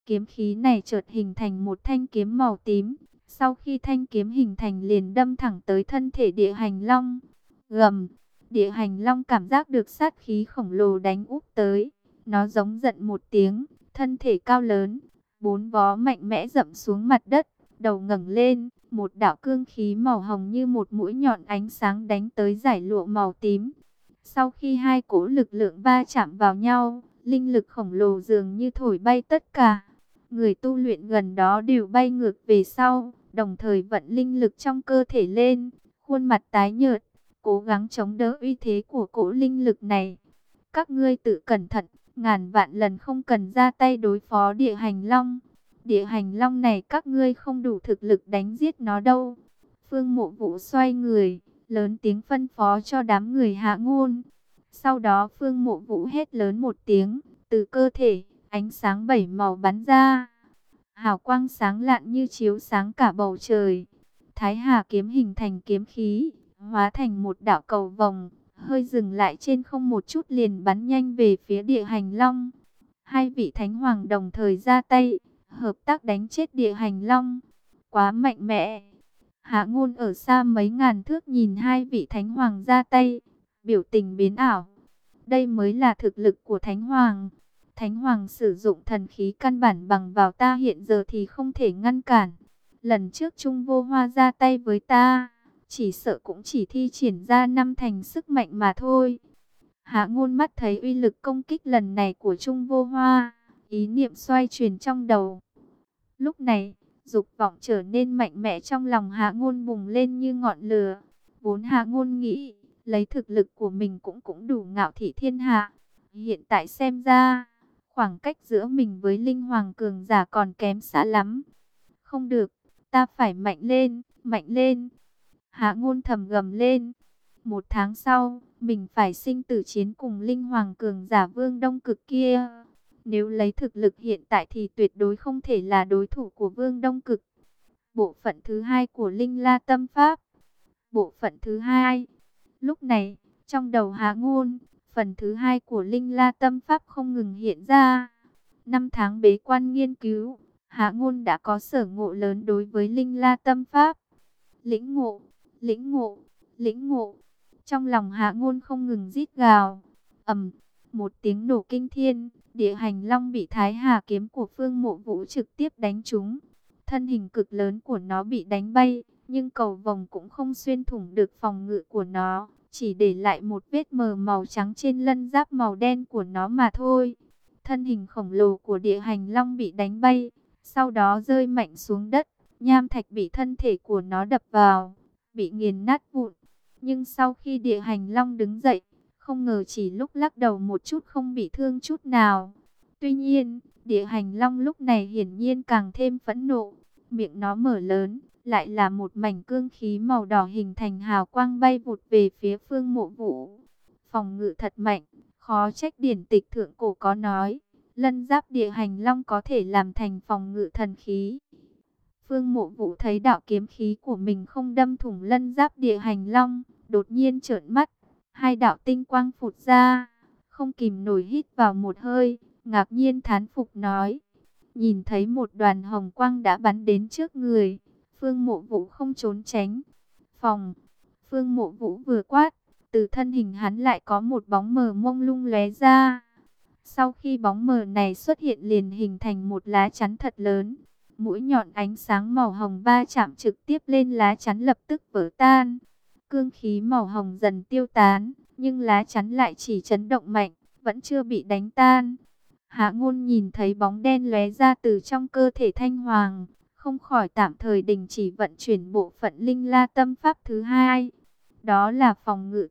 Kiếm khí này chợt hình thành một thanh kiếm màu tím. Sau khi thanh kiếm hình thành liền đâm thẳng tới thân thể địa hành long. Gầm, địa hành long cảm giác được sát khí khổng lồ đánh úp tới. Nó giống giận một tiếng, thân thể cao lớn, bốn vó mạnh mẽ dậm xuống mặt đất, đầu ngẩng lên, một đạo cương khí màu hồng như một mũi nhọn ánh sáng đánh tới dải lụa màu tím. Sau khi hai cỗ lực lượng va chạm vào nhau, linh lực khổng lồ dường như thổi bay tất cả. Người tu luyện gần đó đều bay ngược về sau, đồng thời vận linh lực trong cơ thể lên, khuôn mặt tái nhợt, cố gắng chống đỡ uy thế của cỗ linh lực này. Các ngươi tự cẩn thận, ngàn vạn lần không cần ra tay đối phó địa hành long. Địa hành long này các ngươi không đủ thực lực đánh giết nó đâu. Phương Mộ Vũ xoay người, lớn tiếng phân phó cho đám người Hạ Ngôn. Sau đó Phương Mộ Vũ hét lớn một tiếng, từ cơ thể, ánh sáng bảy màu bắn ra. Hào quang sáng lạn như chiếu sáng cả bầu trời. Thái Hà kiếm hình thành kiếm khí, hóa thành một đạo cầu vồng, hơi dừng lại trên không một chút liền bắn nhanh về phía địa hành long. Hai vị thánh hoàng đồng thời ra tay, hợp tác đánh chết địa hành long. Quá mạnh mẽ. Hạ Ngôn ở xa mấy ngàn thước nhìn hai vị thánh hoàng ra tay, biểu tình biến ảo. Đây mới là thực lực của thánh hoàng. Thánh hoàng sử dụng thần khí căn bản bằng vào ta hiện giờ thì không thể ngăn cản. Lần trước Trung Vô Hoa ra tay với ta, chỉ sợ cũng chỉ thi triển ra năm thành sức mạnh mà thôi. Hạ Ngôn mắt thấy uy lực công kích lần này của Trung Vô Hoa, ý niệm xoay chuyển trong đầu. Lúc này, dục vọng trở nên mạnh mẽ trong lòng Hạ Ngôn bùng lên như ngọn lửa. Vốn Hạ Ngôn nghĩ, lấy thực lực của mình cũng đủ ngạo thị thiên hạ. Hiện tại xem ra, khoảng cách giữa mình với Linh Hoàng cường giả còn kém xa lắm. Không được, ta phải mạnh lên, mạnh lên. Hạ Ngôn thầm gầm lên. Một tháng sau, mình phải sinh tử chiến cùng Linh Hoàng cường giả Vương Đông Cực kia. Nếu lấy thực lực hiện tại thì tuyệt đối không thể là đối thủ của Vương Đông Cực. Bộ phận thứ hai của Linh La Tâm Pháp. Bộ phận thứ hai. Lúc này, trong đầu Hạ Ngôn, phần thứ hai của Linh La Tâm Pháp không ngừng hiện ra. 5 tháng bế quan nghiên cứu, Hạ Ngôn đã có sở ngộ lớn đối với Linh La Tâm Pháp. Lĩnh ngộ, lĩnh ngộ, lĩnh ngộ. Trong lòng Hạ Ngôn không ngừng rít gào. Ầm, một tiếng nổ kinh thiên, địa hành long bị Thái Hà kiếm của Phương Mộ Vũ trực tiếp đánh trúng. Thân hình cực lớn của nó bị đánh bay, nhưng cầu vồng cũng không xuyên thủng được phòng ngự của nó, chỉ để lại một vết mờ màu trắng trên lân giáp màu đen của nó mà thôi. Thân hình khổng lồ của địa hành long bị đánh bay, sau đó rơi mạnh xuống đất, nham thạch bị thân thể của nó đập vào, bị nghiền nát vụn. Nhưng sau khi địa hành long đứng dậy, không ngờ chỉ lúc lắc đầu một chút không bị thương chút nào. Tuy nhiên, địa hành long lúc này hiển nhiên càng thêm phẫn nộ, miệng nó mở lớn, lại là một mảnh cương khí màu đỏ hình thành hào quang bay vụt về phía Phương Mộ Vũ. Phòng ngự thật mạnh, khó trách điển tịch thượng cổ có nói, lân giáp địa hành long có thể làm thành phòng ngự thần khí. Phương Mộ Vũ thấy đạo kiếm khí của mình không đâm thủng lân giáp địa hành long, đột nhiên trợn mắt, hai đạo tinh quang phụt ra, không kìm nổi hít vào một hơi, ngạc nhiên thán phục nói. Nhìn thấy một đoàn hồng quang đã bắn đến trước người, Phương Mộ Vũ không trốn tránh. Phòng, Phương Mộ Vũ vừa quát, từ thân hình hắn lại có một bóng mờ mông lung lóe ra. Sau khi bóng mờ này xuất hiện liền hình thành một lá chắn thật lớn. Mũi nhọn ánh sáng màu hồng va chạm trực tiếp lên lá chắn lập tức vỡ tan. Cương khí màu hồng dần tiêu tán, nhưng lá chắn lại chỉ chấn động mạnh, vẫn chưa bị đánh tan. Hạ Ngôn nhìn thấy bóng đen lóe ra từ trong cơ thể Thanh Hoàng, không khỏi tạm thời đình chỉ vận chuyển bộ phận Linh La Tâm Pháp thứ hai. Đó là phòng ngự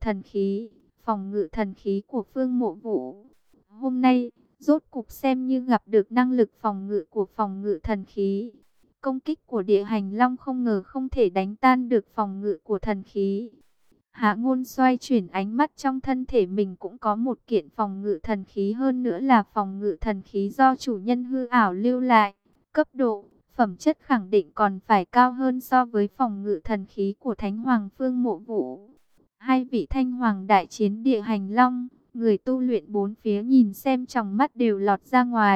thần khí của Phương Mộ Vũ. Hôm nay, rốt cục xem như gặp được năng lực phòng ngự của phòng ngự thần khí. Công kích của địa hành long không ngờ không thể đánh tan được phòng ngự của thần khí. Hạ Ngôn xoay chuyển ánh mắt trong thân thể mình cũng có một kiện phòng ngự thần khí, hơn nữa là phòng ngự thần khí do chủ nhân hư ảo lưu lại. Cấp độ, phẩm chất khẳng định còn phải cao hơn so với phòng ngự thần khí của Thánh Hoàng Phương Mộ Vũ. Hai vị Thanh Hoàng đại chiến địa hành long, người tu luyện bốn phía nhìn xem trong mắt đều lọt ra ngoài.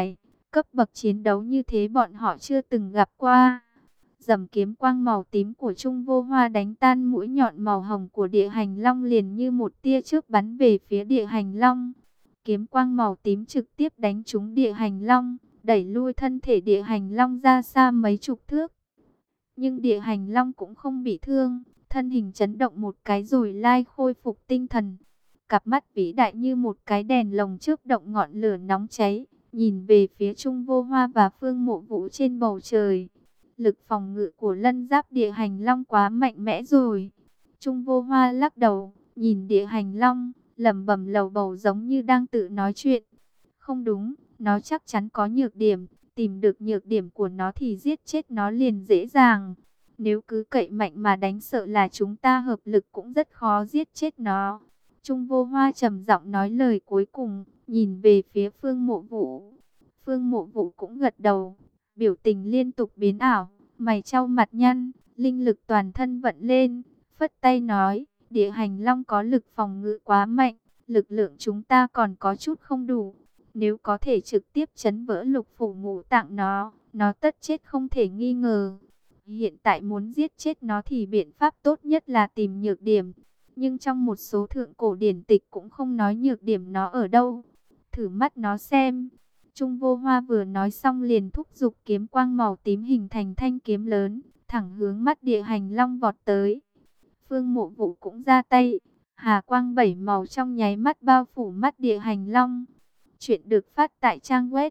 Cấp bậc chiến đấu như thế bọn họ chưa từng gặp qua. Dầm kiếm quang màu tím của Trung Vô Hoa đánh tan mũi nhọn màu hồng của Địa Hành Long liền như một tia chớp bắn về phía Địa Hành Long. Kiếm quang màu tím trực tiếp đánh trúng Địa Hành Long, đẩy lui thân thể Địa Hành Long ra xa mấy chục thước. Nhưng Địa Hành Long cũng không bị thương, thân hình chấn động một cái rồi lai khôi phục tinh thần. Cặp mắt vĩ đại như một cái đèn lồng chớp động ngọn lửa nóng cháy, nhìn về phía Trung Vô Hoa và Phương Mộ Vũ trên bầu trời. Lực phòng ngự của lân giáp Địa Hành Long quá mạnh mẽ rồi. Trung Vô Hoa lắc đầu, nhìn Địa Hành Long, lẩm bẩm lầu bầu giống như đang tự nói chuyện. Không đúng, nó chắc chắn có nhược điểm, tìm được nhược điểm của nó thì giết chết nó liền dễ dàng. Nếu cứ cậy mạnh mà đánh sợ là chúng ta hợp lực cũng rất khó giết chết nó. Trung Vô Hoa trầm giọng nói lời cuối cùng, nhìn về phía Phương Mộ Vũ. Phương Mộ Vũ cũng gật đầu, biểu tình liên tục biến ảo, mày chau mặt nhăn, linh lực toàn thân vận lên, phất tay nói, Địa Hành Long có lực phòng ngự quá mạnh, lực lượng chúng ta còn có chút không đủ. Nếu có thể trực tiếp chấn vỡ lục phủ ngũ tạng nó tất chết không thể nghi ngờ. Hiện tại muốn giết chết nó thì biện pháp tốt nhất là tìm nhược điểm. Nhưng trong một số thượng cổ điển tịch cũng không nói nhược điểm nó ở đâu. Thử mắt nó xem. Trung Vô Hoa vừa nói xong liền thúc giục kiếm quang màu tím hình thành thanh kiếm lớn, thẳng hướng mắt Địa Hành Long vọt tới. Phương Mộ Vũ cũng ra tay, hà quang bảy màu trong nháy mắt bao phủ mắt Địa Hành Long. Chuyện được phát tại trang web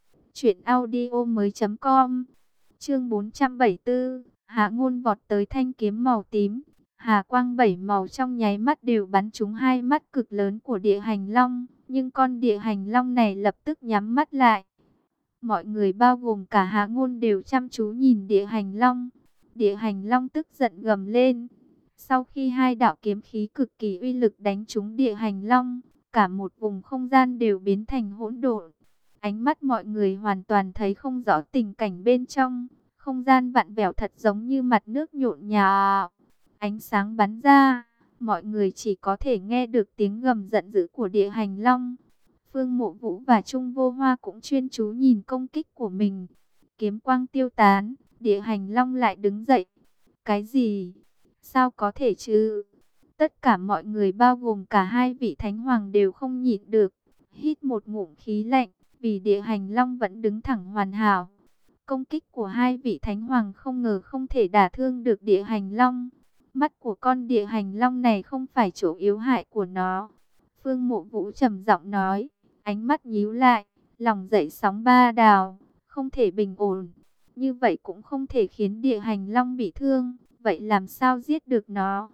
truyệnaudiomoi.com. Chương 474, Hạ Ngôn vọt tới thanh kiếm màu tím. Hà quang bảy màu trong nháy mắt đều bắn trúng hai mắt cực lớn của Địa Hành Long, nhưng con Địa Hành Long này lập tức nhắm mắt lại. Mọi người bao gồm cả Hạ Ngôn đều chăm chú nhìn Địa Hành Long. Địa Hành Long tức giận gầm lên. Sau khi hai đạo kiếm khí cực kỳ uy lực đánh trúng Địa Hành Long, cả một vùng không gian đều biến thành hỗn độn. Ánh mắt mọi người hoàn toàn thấy không rõ tình cảnh bên trong. Không gian vặn vẹo thật giống như mặt nước nhộn nhạo. Ánh sáng bắn ra, mọi người chỉ có thể nghe được tiếng gầm giận dữ của Địa Hành Long. Phương Mộ Vũ và Trung Vô Hoa cũng chuyên chú nhìn công kích của mình. Kiếm quang tiêu tán, Địa Hành Long lại đứng dậy. Cái gì? Sao có thể chứ? Tất cả mọi người bao gồm cả hai vị thánh hoàng đều không nhịn được, hít một ngụm khí lạnh, vì Địa Hành Long vẫn đứng thẳng hoàn hảo. Công kích của hai vị thánh hoàng không ngờ không thể đả thương được Địa Hành Long. Mắt của con Địa Hành Long này không phải chỗ yếu hại của nó. Phương Mộ Vũ trầm giọng nói, ánh mắt nhíu lại, lòng dậy sóng ba đào, không thể bình ổn. Như vậy cũng không thể khiến Địa Hành Long bị thương, vậy làm sao giết được nó?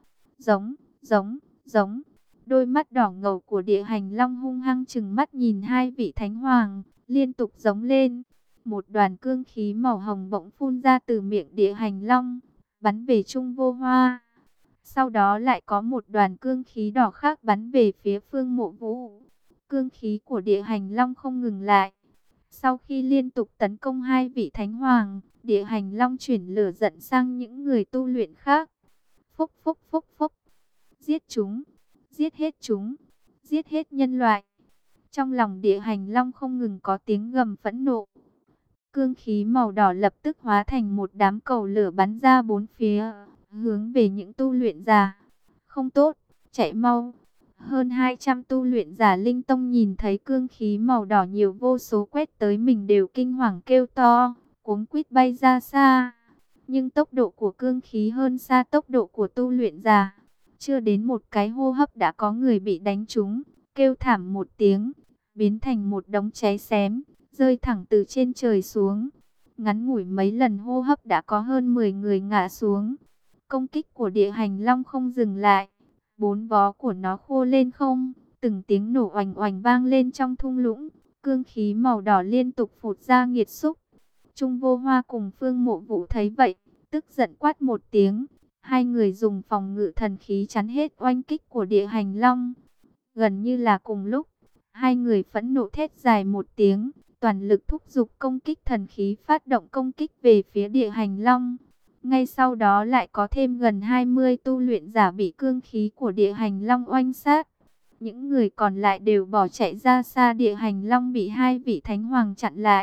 Giống. Đôi mắt đỏ ngầu của Địa Hành Long hung hăng trừng mắt nhìn hai vị thánh hoàng, liên tục giống lên. Một đoàn cương khí màu hồng bỗng phun ra từ miệng Địa Hành Long, bắn về Trung Vô Hoa. Sau đó lại có một đoàn cương khí đỏ khác bắn về phía Phương Mộ Vũ. Cương khí của Địa Hành Long không ngừng lại. Sau khi liên tục tấn công hai vị thánh hoàng, Địa Hành Long chuyển lửa giận sang những người tu luyện khác. Phốc phốc phốc phốc. Giết chúng, giết hết chúng, giết hết nhân loại. Trong lòng Địa Hành Long không ngừng có tiếng gầm phẫn nộ. Cương khí màu đỏ lập tức hóa thành một đám cầu lửa bắn ra bốn phía, hướng về những tu luyện giả. Không tốt, chạy mau. Hơn 200 tu luyện giả linh tông nhìn thấy cương khí màu đỏ nhiều vô số quét tới mình đều kinh hoàng kêu to, cuống quýt bay ra xa. Nhưng tốc độ của cương khí hơn xa tốc độ của tu luyện giả. Chưa đến một cái hô hấp đã có người bị đánh trúng, kêu thảm một tiếng, biến thành một đống cháy xém, rơi thẳng từ trên trời xuống. Ngắn ngủi mấy lần hô hấp đã có hơn 10 người ngã xuống. Công kích của Địa Hành Long không dừng lại. Bốn vó của nó khô lên không, từng tiếng nổ oành oành vang lên trong thung lũng. Cương khí màu đỏ liên tục phụt ra nghiệt xúc. Trung Vô Hoa cùng Phương Mộ Vũ thấy vậy, tức giận quát một tiếng. Hai người dùng phòng ngự thần khí chắn hết oanh kích của Địa Hành Long. Gần như là cùng lúc, hai người phẫn nộ thét dài một tiếng, toàn lực thúc giục công kích thần khí phát động công kích về phía Địa Hành Long. Ngay sau đó lại có thêm gần 20 tu luyện giả bị cương khí của Địa Hành Long oanh sát. Những người còn lại đều bỏ chạy ra xa. Địa Hành Long bị hai vị thánh hoàng chặn lại,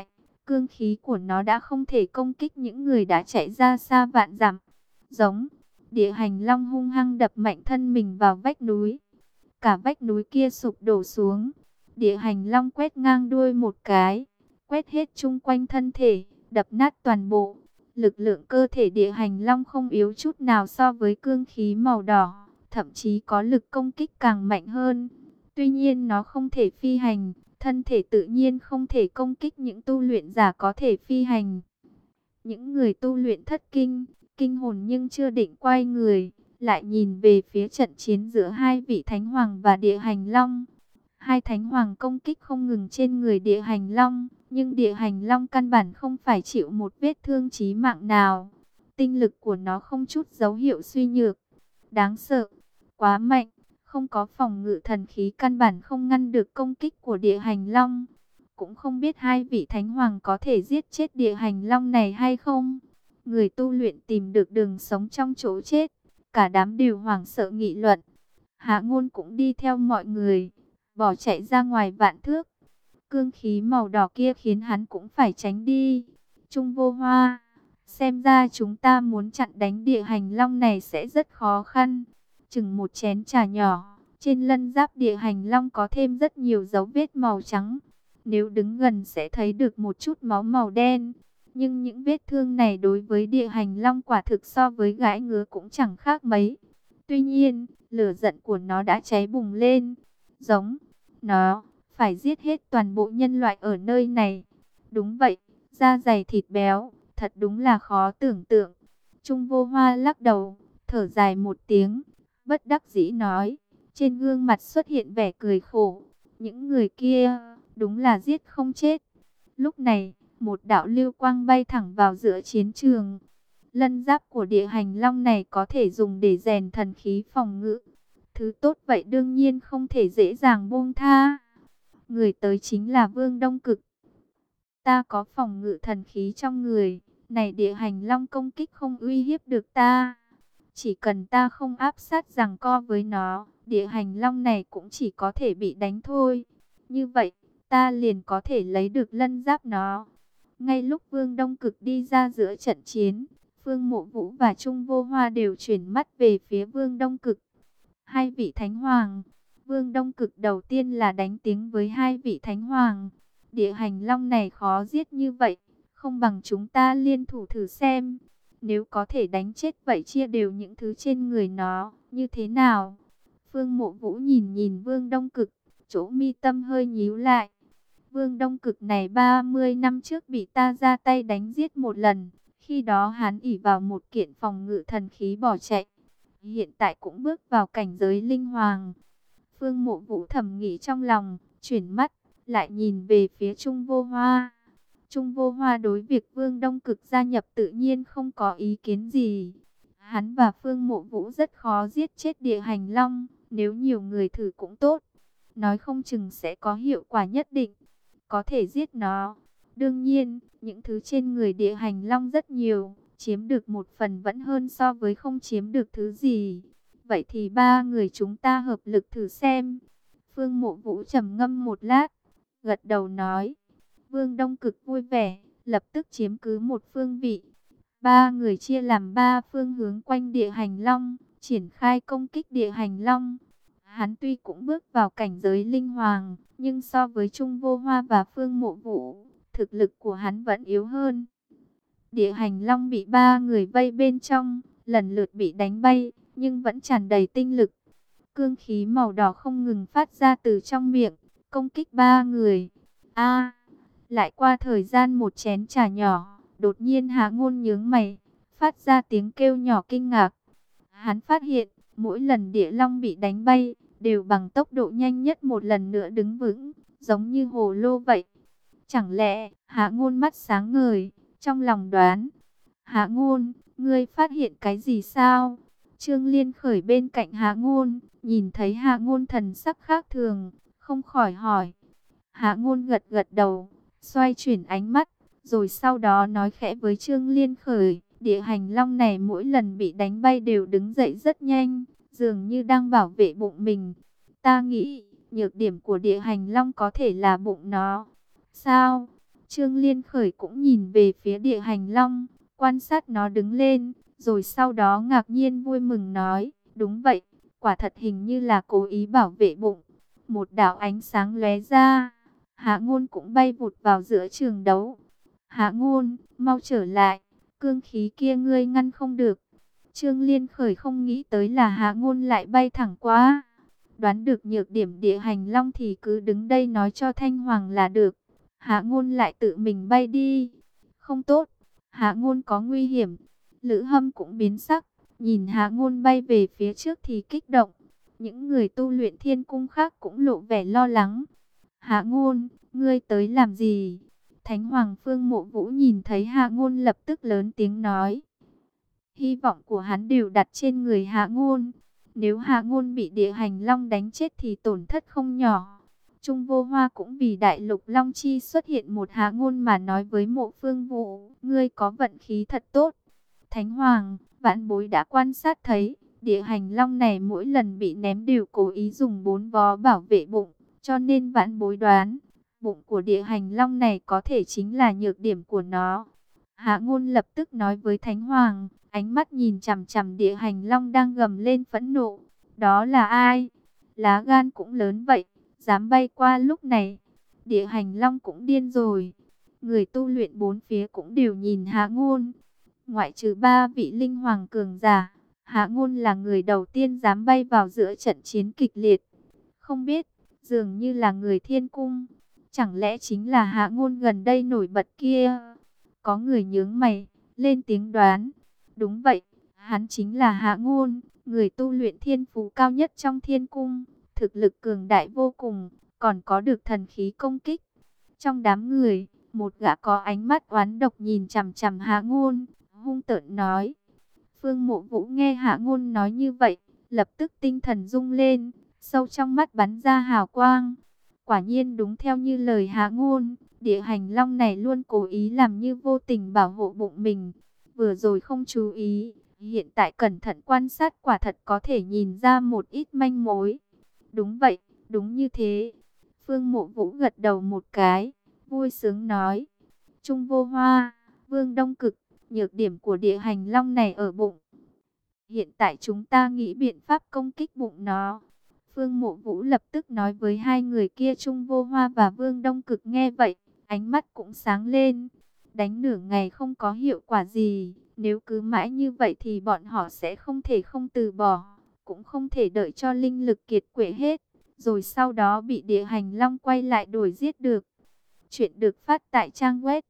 cương khí của nó đã không thể công kích những người đã chạy ra xa vạn dặm. Giống, địa hành long hung hăng đập mạnh thân mình vào vách núi. Cả vách núi kia sụp đổ xuống. Địa hành long quét ngang đuôi một cái, quét hết chung quanh thân thể, đập nát toàn bộ. Lực lượng cơ thể địa hành long không yếu chút nào so với cương khí màu đỏ, thậm chí có lực công kích càng mạnh hơn. Tuy nhiên nó không thể phi hành, thân thể tự nhiên không thể công kích những tu luyện giả có thể phi hành. Những người tu luyện thất kinh, kinh hồn nhưng chưa định quay người, lại nhìn về phía trận chiến giữa hai vị thánh hoàng và địa hành long. Hai thánh hoàng công kích không ngừng trên người địa hành long, nhưng địa hành long căn bản không phải chịu một vết thương chí mạng nào. Tinh lực của nó không chút dấu hiệu suy nhược. Đáng sợ, quá mạnh, không có phòng ngự thần khí căn bản không ngăn được công kích của địa hành long. Cũng không biết hai vị thánh hoàng có thể giết chết địa hành long này hay không. Người tu luyện tìm được đường sống trong chỗ chết, cả đám đều hoảng sợ nghị luận. Hạ Ngôn cũng đi theo mọi người, bỏ chạy ra ngoài vạn thước. Cương khí màu đỏ kia khiến hắn cũng phải tránh đi. Trung Vô Hoa, xem ra chúng ta muốn chặn đánh địa hành long này sẽ rất khó khăn. Chừng một chén trà nhỏ, trên lân giáp địa hành long có thêm rất nhiều dấu vết màu trắng. Nếu đứng gần sẽ thấy được một chút máu màu đen. Nhưng những vết thương này đối với địa hành long quả thực so với gãi ngứa cũng chẳng khác mấy. Tuy nhiên, lửa giận của nó đã cháy bùng lên. Giống, nó phải giết hết toàn bộ nhân loại ở nơi này. Đúng vậy, da dày thịt béo, thật đúng là khó tưởng tượng. Trung Vô Hoa lắc đầu, thở dài một tiếng, bất đắc dĩ nói, trên gương mặt xuất hiện vẻ cười khổ. Những người kia, đúng là giết không chết. Lúc này, một đạo lưu quang bay thẳng vào giữa chiến trường. Lân giáp của địa hành long này có thể dùng để rèn thần khí phòng ngự. Thứ tốt vậy đương nhiên không thể dễ dàng buông tha. Người tới chính là Vương Đông Cực. Ta có phòng ngự thần khí trong người, này địa hành long công kích không uy hiếp được ta. Chỉ cần ta không áp sát giằng co với nó, địa hành long này cũng chỉ có thể bị đánh thôi. Như vậy, ta liền có thể lấy được lân giáp nó. Ngay lúc Vương Đông Cực đi ra giữa trận chiến, Phương Mộ Vũ và Trung Vô Hoa đều chuyển mắt về phía Vương Đông Cực. Hai vị thánh hoàng. Vương Đông Cực đầu tiên là đánh tiếng với hai vị thánh hoàng. Địa hành long này khó giết như vậy, không bằng chúng ta liên thủ thử xem. Nếu có thể đánh chết vậy chia đều những thứ trên người nó, như thế nào? Phương Mộ Vũ nhìn nhìn Vương Đông Cực, chỗ mi tâm hơi nhíu lại. Vương Đông Cực này 30 năm trước bị ta ra tay đánh giết một lần. Khi đó hắn ỷ vào một kiện phòng ngự thần khí bỏ chạy. Hiện tại cũng bước vào cảnh giới linh hoàng. Phương Mộ Vũ thầm nghĩ trong lòng, chuyển mắt, lại nhìn về phía Trung Vô Hoa. Trung Vô Hoa đối việc Vương Đông Cực gia nhập tự nhiên không có ý kiến gì. Hắn và Phương Mộ Vũ rất khó giết chết địa hành long, nếu nhiều người thử cũng tốt. Nói không chừng sẽ có hiệu quả nhất định, có thể giết nó. Đương nhiên, những thứ trên người địa hành long rất nhiều, chiếm được một phần vẫn hơn so với không chiếm được thứ gì. Vậy thì ba người chúng ta hợp lực thử xem. Phương Mộ Vũ trầm ngâm một lát, gật đầu nói. Vương Đông Cực vui vẻ, lập tức chiếm cứ một phương vị. Ba người chia làm ba phương hướng quanh địa hành long, triển khai công kích địa hành long. Hắn tuy cũng bước vào cảnh giới linh hoàng, nhưng so với Trung Vô Hoa và Phương Mộ Vũ, thực lực của hắn vẫn yếu hơn. Địa hành long bị ba người vây bên trong, lần lượt bị đánh bay, nhưng vẫn tràn đầy tinh lực. Cương khí màu đỏ không ngừng phát ra từ trong miệng, công kích ba người. Lại qua thời gian một chén trà nhỏ, đột nhiên Hạ Ngôn nhướng mày, phát ra tiếng kêu nhỏ kinh ngạc. Hắn phát hiện, mỗi lần địa long bị đánh bay, đều bằng tốc độ nhanh nhất một lần nữa đứng vững, giống như hồ lô vậy. Chẳng lẽ, Hạ Ngôn mắt sáng ngời, trong lòng đoán. Hạ Ngôn, ngươi phát hiện cái gì sao? Trương Liên khởi bên cạnh Hạ Ngôn, nhìn thấy Hạ Ngôn thần sắc khác thường, không khỏi hỏi. Hạ Ngôn gật gật đầu, xoay chuyển ánh mắt, rồi sau đó nói khẽ với Trương Liên khởi. Địa hành long này mỗi lần bị đánh bay đều đứng dậy rất nhanh, dường như đang bảo vệ bụng mình. Ta nghĩ, nhược điểm của địa hành long có thể là bụng nó. Sao? Trương Liên Khởi cũng nhìn về phía địa hành long, quan sát nó đứng lên, rồi sau đó ngạc nhiên vui mừng nói, đúng vậy, quả thật hình như là cố ý bảo vệ bụng. Một đạo ánh sáng lóe ra, Hạ Ngôn cũng bay vụt vào giữa trường đấu. Hạ Ngôn, mau trở lại, cương khí kia ngươi ngăn không được. Trương Liên Khởi không nghĩ tới là Hạ Ngôn lại bay thẳng qua. Đoán được nhược điểm địa hành long thì cứ đứng đây nói cho Thanh Hoàng là được. Hạ Ngôn lại tự mình bay đi. Không tốt, Hạ Ngôn có nguy hiểm. Lữ Hâm cũng biến sắc, nhìn Hạ Ngôn bay về phía trước thì kích động. Những người tu luyện thiên cung khác cũng lộ vẻ lo lắng. Hạ Ngôn, ngươi tới làm gì? Thánh Hoàng Phương Mộ Vũ nhìn thấy Hạ Ngôn lập tức lớn tiếng nói. Hy vọng của hắn đều đặt trên người Hạ Ngôn. Nếu Hạ Ngôn bị địa hành long đánh chết thì tổn thất không nhỏ. Trung Vô Hoa cũng vì đại lục long chi xuất hiện một Hạ Ngôn mà nói với Mộ Phương Vũ, ngươi có vận khí thật tốt. Thánh Hoàng, vãn bối đã quan sát thấy, địa hành long này mỗi lần bị ném đều cố ý dùng 4 vó bảo vệ bụng, cho nên vãn bối đoán, bụng của địa hành long này có thể chính là nhược điểm của nó. Hạ Ngôn lập tức nói với Thánh Hoàng, ánh mắt nhìn chằm chằm địa hành long đang gầm lên phẫn nộ. Đó là ai? Lá gan cũng lớn vậy, dám bay qua lúc này. Địa hành long cũng điên rồi. Người tu luyện bốn phía cũng đều nhìn Hạ Ngôn. Ngoại trừ 3 vị linh hoàng cường giả, Hạ Ngôn là người đầu tiên dám bay vào giữa trận chiến kịch liệt. Không biết, dường như là người thiên cung. Chẳng lẽ chính là Hạ Ngôn gần đây nổi bật kia? Có người nhướng mày, lên tiếng đoán. Đúng vậy, hắn chính là Hạ Ngôn, người tu luyện thiên phú cao nhất trong thiên cung. Thực lực cường đại vô cùng, còn có được thần khí công kích. Trong đám người, một gã có ánh mắt oán độc nhìn chằm chằm Hạ Ngôn, hung tợn nói. Phương Mộ Vũ nghe Hạ Ngôn nói như vậy, lập tức tinh thần rung lên, sâu trong mắt bắn ra hào quang. Quả nhiên đúng theo như lời Hạ Ngôn, địa hành long này luôn cố ý làm như vô tình bảo hộ bụng mình. Vừa rồi không chú ý, hiện tại cẩn thận quan sát quả thật có thể nhìn ra một ít manh mối. Đúng vậy, đúng như thế. Phương Mộ Vũ gật đầu một cái, vui sướng nói. Trung Vô Hoa, Vương Đông Cực, nhược điểm của địa hành long này ở bụng. Hiện tại chúng ta nghĩ biện pháp công kích bụng nó. Phương Mộ Vũ lập tức nói với hai người kia. Trung Vô Hoa và Vương Đông Cực nghe vậy, ánh mắt cũng sáng lên. Đánh nửa ngày không có hiệu quả gì, nếu cứ mãi như vậy thì bọn họ sẽ không thể không từ bỏ, cũng không thể đợi cho linh lực kiệt quệ hết, rồi sau đó bị địa hành long quay lại đuổi giết được. Chuyện được phát tại trang web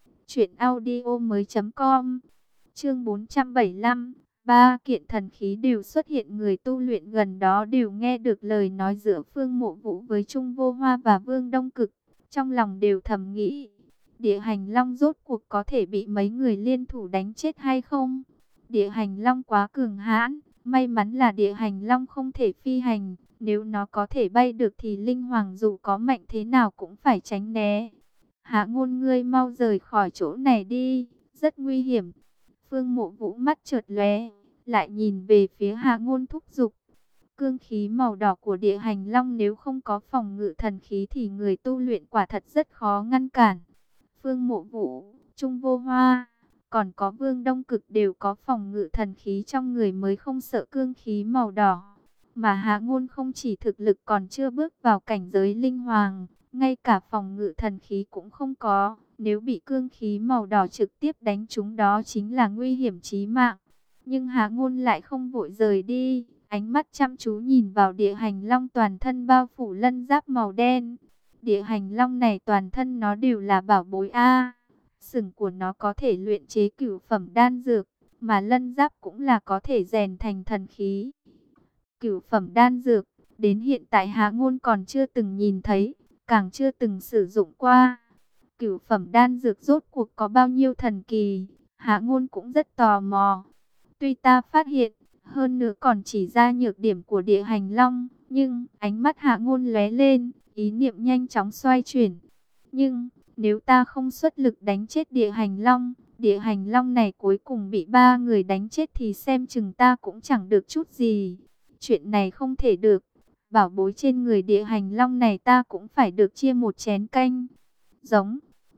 truyệnaudiomoi.com. Chương 475. Ba kiện thần khí đều xuất hiện, người tu luyện gần đó đều nghe được lời nói giữa Phương Mộ Vũ với Trung Vô Hoa và Vương Đông Cực, trong lòng đều thầm nghĩ, địa hành long rốt cuộc có thể bị mấy người liên thủ đánh chết hay không? Địa hành long quá cường hãn, may mắn là địa hành long không thể phi hành, nếu nó có thể bay được thì linh hoàng dù có mạnh thế nào cũng phải tránh né. Hạ Ngôn, ngươi mau rời khỏi chỗ này đi, rất nguy hiểm. Phương Mộ Vũ mắt chợt lóe, lại nhìn về phía Hạ Ngôn thúc giục. Cương khí màu đỏ của địa hành long nếu không có phòng ngự thần khí thì người tu luyện quả thật rất khó ngăn cản. Phương Mộ Vũ, Trung Vô Hoa, còn có Vương Đông Cực đều có phòng ngự thần khí trong người mới không sợ cương khí màu đỏ. Mà Hạ Ngôn không chỉ thực lực còn chưa bước vào cảnh giới linh hoàng, ngay cả phòng ngự thần khí cũng không có. Nếu bị cương khí màu đỏ trực tiếp đánh trúng đó chính là nguy hiểm chí mạng. Nhưng Hạ Ngôn lại không vội rời đi, ánh mắt chăm chú nhìn vào địa hành long toàn thân bao phủ lân giáp màu đen. Địa hành long này toàn thân nó đều là bảo bối a. Sừng của nó có thể luyện chế cửu phẩm đan dược, mà lân giáp cũng là có thể rèn thành thần khí. Cửu phẩm đan dược, đến hiện tại Hạ Ngôn còn chưa từng nhìn thấy, càng chưa từng sử dụng qua. Cửu phẩm đan dược rốt cuộc có bao nhiêu thần kỳ, Hạ Ngôn cũng rất tò mò. Tuy ta phát hiện, hơn nữa còn chỉ ra nhược điểm của địa hành long, nhưng ánh mắt Hạ Ngôn lóe lên, ý niệm nhanh chóng xoay chuyển. Nhưng, nếu ta không xuất lực đánh chết địa hành long này cuối cùng bị 3 người đánh chết thì xem chừng ta cũng chẳng được chút gì. Chuyện này không thể được, bảo bối trên người địa hành long này ta cũng phải được chia một chén canh. Giống,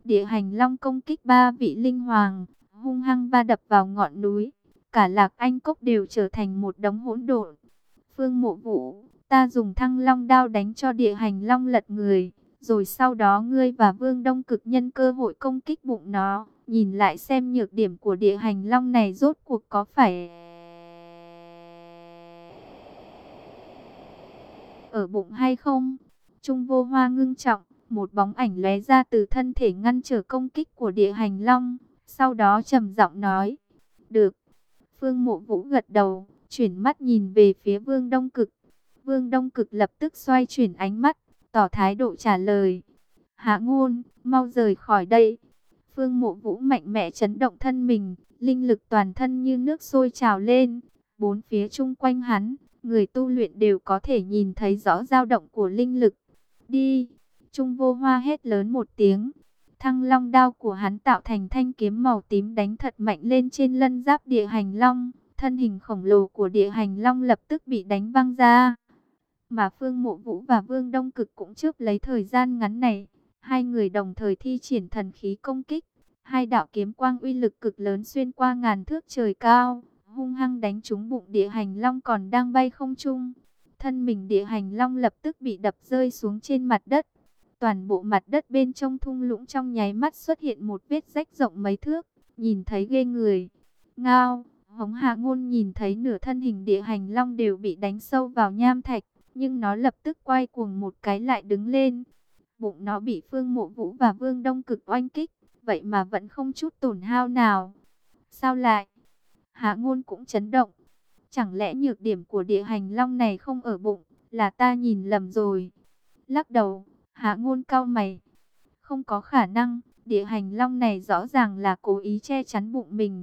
Địa hành long công kích 3 vị linh hoàng, hung hăng va đập vào ngọn núi. Cả Lạc Anh Cốc đều trở thành một đống hỗn độn. Phương Mộ Vũ, ta dùng Thăng Long đao đánh cho địa hành long lật người, rồi sau đó ngươi và Vương Đông Cực nhân cơ hội công kích bụng nó, nhìn lại xem nhược điểm của địa hành long này rốt cuộc có phải ở bụng hay không. Trung Vô Hoa ngưng trọng, một bóng ảnh lóe ra từ thân thể ngăn trở công kích của địa hành long, sau đó trầm giọng nói, được. Phương Mộ Vũ gật đầu, chuyển mắt nhìn về phía Vương Đông Cực. Vương Đông Cực lập tức xoay chuyển ánh mắt, tỏ thái độ trả lời. Hạ Ngôn, mau rời khỏi đây. Phương Mộ Vũ mạnh mẽ chấn động thân mình, linh lực toàn thân như nước sôi trào lên. Bốn phía chung quanh hắn, người tu luyện đều có thể nhìn thấy rõ dao động của linh lực. Đi! Trung Vô Hoa hét lớn một tiếng. Thăng long đao của hắn tạo thành thanh kiếm màu tím đánh thật mạnh lên trên lân giáp địa hành long. Thân hình khổng lồ của địa hành long lập tức bị đánh văng ra. Mà Phương Mộ Vũ và Vương Đông Cực cũng trước lấy thời gian ngắn này. Hai người đồng thời thi triển thần khí công kích. Hai đạo kiếm quang uy lực cực lớn xuyên qua ngàn thước trời cao, hung hăng đánh trúng bụng địa hành long còn đang bay không trung. Thân mình địa hành long lập tức bị đập rơi xuống trên mặt đất. Toàn bộ mặt đất bên trong thung lũng trong nháy mắt xuất hiện một vết rách rộng mấy thước, nhìn thấy ghê người. Ngao, Hống Hạ Ngôn nhìn thấy nửa thân hình địa hành long đều bị đánh sâu vào nham thạch, nhưng nó lập tức quay cuồng một cái lại đứng lên. Bụng nó bị Phương Mộ Vũ và Vương Đông Cực oanh kích, vậy mà vẫn không chút tổn hao nào. Sao lại? Hạ Ngôn cũng chấn động. Chẳng lẽ nhược điểm của địa hành long này không ở bụng, là ta nhìn lầm rồi? Lắc đầu, Hạ Ngôn cau mày. Không có khả năng, địa hành long này rõ ràng là cố ý che chắn bụng mình.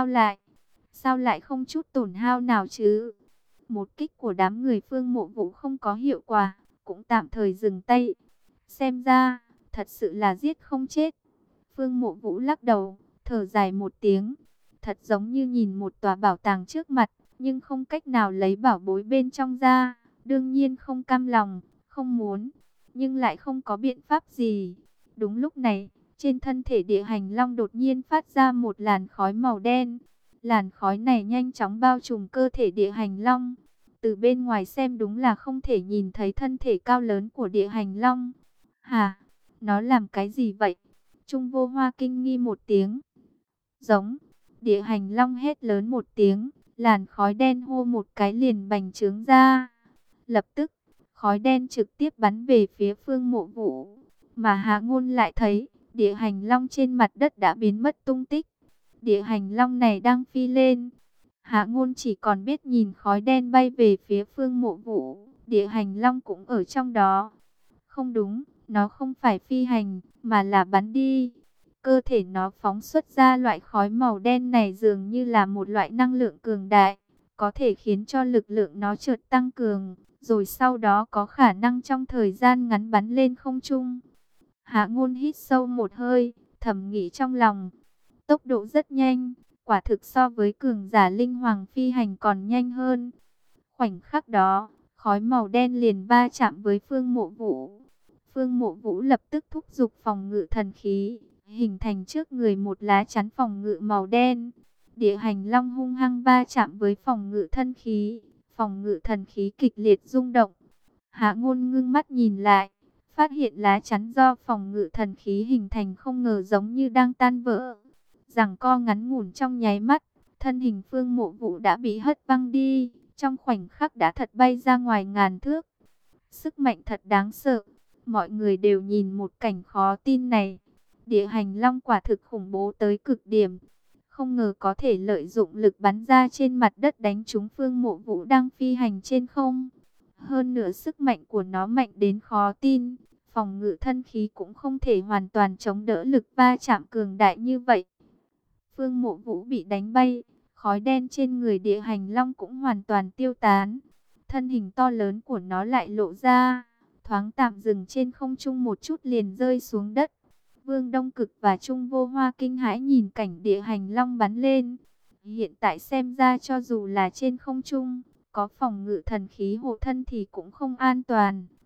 Sao lại không chút tổn hao nào chứ? Một kích của đám người Phương Mộ Vũ không có hiệu quả, cũng tạm thời dừng tay. Xem ra, thật sự là giết không chết. Phương Mộ Vũ lắc đầu, thở dài một tiếng. Thật giống như nhìn một tòa bảo tàng trước mặt, nhưng không cách nào lấy bảo bối bên trong ra. Đương nhiên không cam lòng, không muốn, nhưng lại không có biện pháp gì. Đúng lúc này, trên thân thể địa hành long đột nhiên phát ra một làn khói màu đen. Làn khói này nhanh chóng bao trùm cơ thể địa hành long. Từ bên ngoài xem đúng là không thể nhìn thấy thân thể cao lớn của địa hành long. Hả? Nó làm cái gì vậy? Trung Vô Hoa kinh nghi một tiếng. Giống. Địa hành long hét lớn một tiếng. Làn khói đen hô một cái liền bành trướng ra. Lập tức, khói đen trực tiếp bắn về phía Phương Mộ Vũ. Mà Hạ Ngôn lại thấy, địa hành long trên mặt đất đã biến mất tung tích. Địa hành long này đang phi lên. Hạ Ngôn chỉ còn biết nhìn khói đen bay về phía Phương Mộ Vũ. Địa hành long cũng ở trong đó. Không đúng, nó không phải phi hành, mà là bắn đi. Cơ thể nó phóng xuất ra loại khói màu đen này dường như là một loại năng lượng cường đại, có thể khiến cho lực lượng nó chợt tăng cường, rồi sau đó có khả năng trong thời gian ngắn bắn lên không trung. Hạ Ngôn hít sâu một hơi, thầm nghĩ trong lòng. Tốc độ rất nhanh, quả thực so với cường giả linh hoàng phi hành còn nhanh hơn. Khoảnh khắc đó, khói màu đen liền va chạm với Phương Mộ Vũ. Phương Mộ Vũ lập tức thúc giục phòng ngự thần khí, hình thành trước người một lá chắn phòng ngự màu đen. Địa hành long hung hăng va chạm với phòng ngự thân khí, phòng ngự thần khí kịch liệt rung động. Hạ Ngôn ngưng mắt nhìn lại, phát hiện lá chắn do phòng ngự thần khí hình thành không ngờ giống như đang tan vỡ. Giằng co ngắn ngủn trong nháy mắt, thân hình Phương Mộ Vũ đã bị hất văng đi, trong khoảnh khắc đã thật bay ra ngoài ngàn thước. Sức mạnh thật đáng sợ, mọi người đều nhìn một cảnh khó tin này. Địa hành long quả thực khủng bố tới cực điểm, không ngờ có thể lợi dụng lực bắn ra trên mặt đất đánh trúng Phương Mộ Vũ đang phi hành trên không. Hơn nữa sức mạnh của nó mạnh đến khó tin, phòng ngự thân khí cũng không thể hoàn toàn chống đỡ lực va chạm cường đại như vậy. Phương Mộ Vũ bị đánh bay, khói đen trên người địa hành long cũng hoàn toàn tiêu tán. Thân hình to lớn của nó lại lộ ra, thoáng tạm dừng trên không trung một chút liền rơi xuống đất. Vương Đông Cực và Trung Vô Hoa kinh hãi nhìn cảnh địa hành long bắn lên. Hiện tại xem ra cho dù là trên không trung, có phòng ngự thần khí hộ thân thì cũng không an toàn.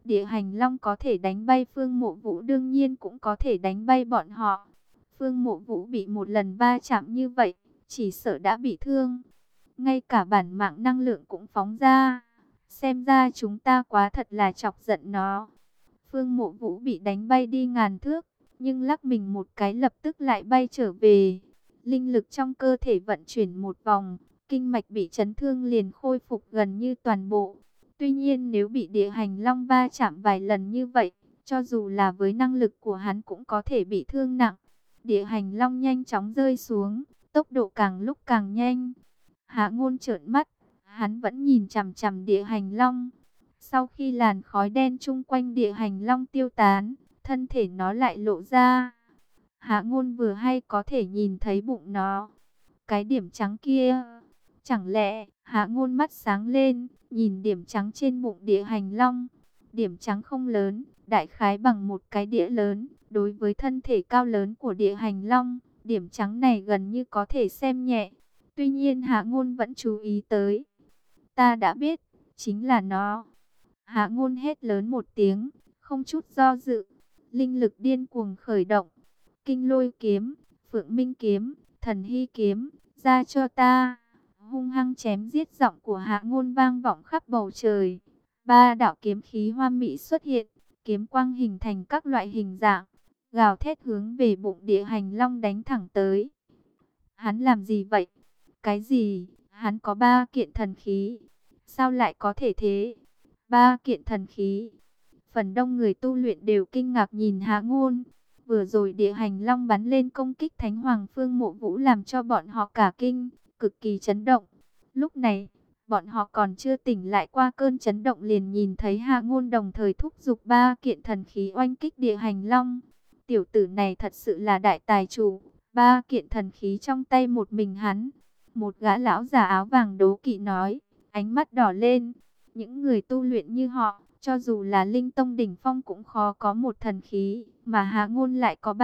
Địa hành long có thể đánh bay Phương Mộ Vũ, đương nhiên cũng có thể đánh bay bọn họ. Phương Mộ Vũ bị một lần va chạm như vậy, chỉ sợ đã bị thương. Ngay cả bản mạng năng lượng cũng phóng ra. Xem ra chúng ta quá thật là chọc giận nó. Phương Mộ Vũ bị đánh bay đi ngàn thước, nhưng lắc mình một cái lập tức lại bay trở về. Linh lực trong cơ thể vận chuyển một vòng, kinh mạch bị chấn thương liền khôi phục gần như toàn bộ. Tuy nhiên nếu bị địa hành long va chạm vài lần như vậy, cho dù là với năng lực của hắn cũng có thể bị thương nặng. Địa hành long nhanh chóng rơi xuống, tốc độ càng lúc càng nhanh. Hạ Ngôn trợn mắt, hắn vẫn nhìn chằm chằm địa hành long. Sau khi làn khói đen chung quanh địa hành long tiêu tán, thân thể nó lại lộ ra. Hạ Ngôn vừa hay có thể nhìn thấy bụng nó. Cái điểm trắng kia, chẳng lẽ... Hạ Ngôn mắt sáng lên, nhìn điểm trắng trên bụng địa hành long. Điểm trắng không lớn, đại khái bằng một cái đĩa lớn. Đối với thân thể cao lớn của địa hành long, điểm trắng này gần như có thể xem nhẹ. Tuy nhiên Hạ Ngôn vẫn chú ý tới. Ta đã biết, chính là nó. Hạ Ngôn hét lớn một tiếng, không chút do dự. Linh lực điên cuồng khởi động. Kinh Lôi kiếm, Phượng Minh kiếm, Thần Hy kiếm, ra cho ta. Hung hăng chém giết, giọng của Hạ Ngôn vang vọng khắp bầu trời. Ba đạo kiếm khí hoa mỹ xuất hiện, kiếm quang hình thành các loại hình dạng, gào thét hướng về bụng địa hành long đánh thẳng tới. Hắn làm gì vậy? Cái gì? Hắn có 3 kiện thần khí. Sao lại có thể thế? 3 kiện thần khí. Phần đông người tu luyện đều kinh ngạc nhìn Hạ Ngôn. Vừa rồi địa hành long bắn lên công kích Thánh Hoàng Phương Mộ Vũ làm cho bọn họ cả kinh, cực kỳ chấn động. Lúc này, bọn họ còn chưa tỉnh lại qua cơn chấn động liền nhìn thấy Hạ Ngôn đồng thời thúc giục 3 kiện thần khí oanh kích địa hành long. Tiểu tử này thật sự là đại tài chủ, 3 kiện thần khí trong tay một mình hắn. Một gã lão già áo vàng đố kỵ nói, ánh mắt đỏ lên. Những người tu luyện như họ, cho dù là linh tông đỉnh phong cũng khó có một thần khí, mà Hạ Ngôn lại có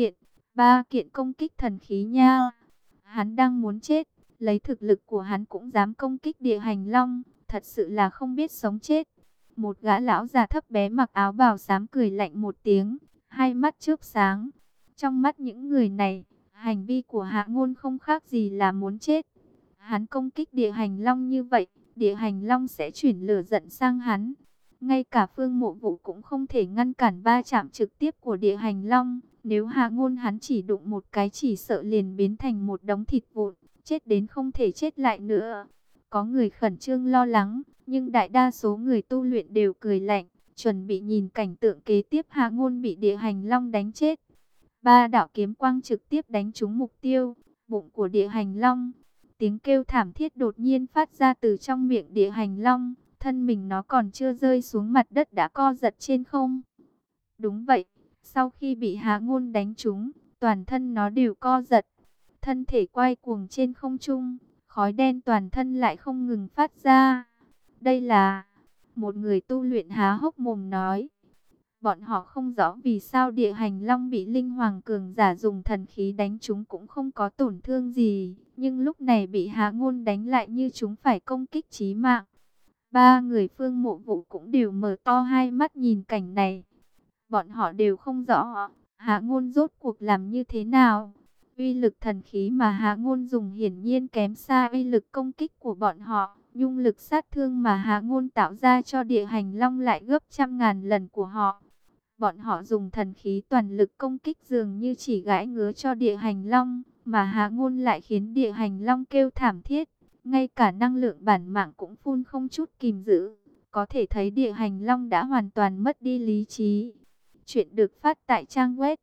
3 kiện công kích thần khí nha. Hắn đang muốn chết, lấy thực lực của hắn cũng dám công kích địa hành long, thật sự là không biết sống chết. Một gã lão già thấp bé mặc áo bào xám cười lạnh một tiếng, hai mắt chớp sáng. Trong mắt những người này, hành vi của Hạ Ngôn không khác gì là muốn chết. Hắn công kích địa hành long như vậy, địa hành long sẽ chuyển lửa giận sang hắn. Ngay cả Phương Mộ Vũ cũng không thể ngăn cản va chạm trực tiếp của địa hành long. Nếu Hạ Ngôn hắn chỉ đụng một cái chỉ sợ liền biến thành một đống thịt vụn, chết đến không thể chết lại nữa. Có người khẩn trương lo lắng, nhưng đại đa số người tu luyện đều cười lạnh, chuẩn bị nhìn cảnh tượng kế tiếp Hạ Ngôn bị địa hành long đánh chết. 3 đạo kiếm quang trực tiếp đánh trúng mục tiêu, bụng của địa hành long. Tiếng kêu thảm thiết đột nhiên phát ra từ trong miệng địa hành long, thân mình nó còn chưa rơi xuống mặt đất đã co giật trên không. Đúng vậy, sau khi bị Hạ Ngôn đánh trúng, toàn thân nó đều co giật, thân thể quay cuồng trên không trung, khói đen toàn thân lại không ngừng phát ra. Đây là... Một người tu luyện há hốc mồm nói. Bọn họ không rõ vì sao địa hành long bị linh hoàng cường giả dùng thần khí đánh trúng cũng không có tổn thương gì, nhưng lúc này bị Hạ Ngôn đánh lại như chúng phải công kích chí mạng. 3 người Phương Mộ Vũ cũng đều mở to hai mắt nhìn cảnh này. Bọn họ đều không rõ Hạ Ngôn rốt cuộc làm như thế nào. Uy lực thần khí mà Hạ Ngôn dùng hiển nhiên kém xa uy lực công kích của bọn họ. Nhung lực sát thương mà Hạ Ngôn tạo ra cho địa hành long lại gấp trăm ngàn lần của họ. Bọn họ dùng thần khí toàn lực công kích dường như chỉ gãi ngứa cho địa hành long, mà Hạ Ngôn lại khiến địa hành long kêu thảm thiết. Ngay cả năng lượng bản mạng cũng phun không chút kìm giữ. Có thể thấy địa hành long đã hoàn toàn mất đi lý trí. Chuyện được phát tại trang web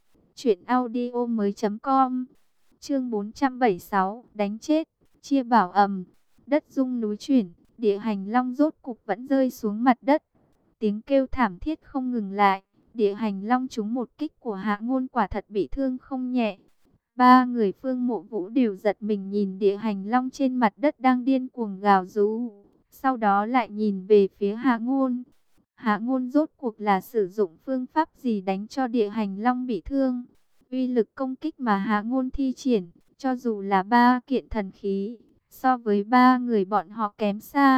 truyệnaudiomoi.com. Chương 476, đánh chết, chia bảo ầm. Đất rung núi chuyển, địa hành long rốt cục vẫn rơi xuống mặt đất. Tiếng kêu thảm thiết không ngừng lại, địa hành long trúng một kích của Hạ Ngôn quả thật bị thương không nhẹ. 3 người Phương Mộ Vũ đều giật mình nhìn địa hành long trên mặt đất đang điên cuồng gào rú. Sau đó lại nhìn về phía Hạ Ngôn. Hạ Ngôn rốt cuộc là sử dụng phương pháp gì đánh cho địa hành long bị thương? Uy lực công kích mà Hạ Ngôn thi triển, cho dù là 3 kiện thần khí, so với 3 người bọn họ kém xa.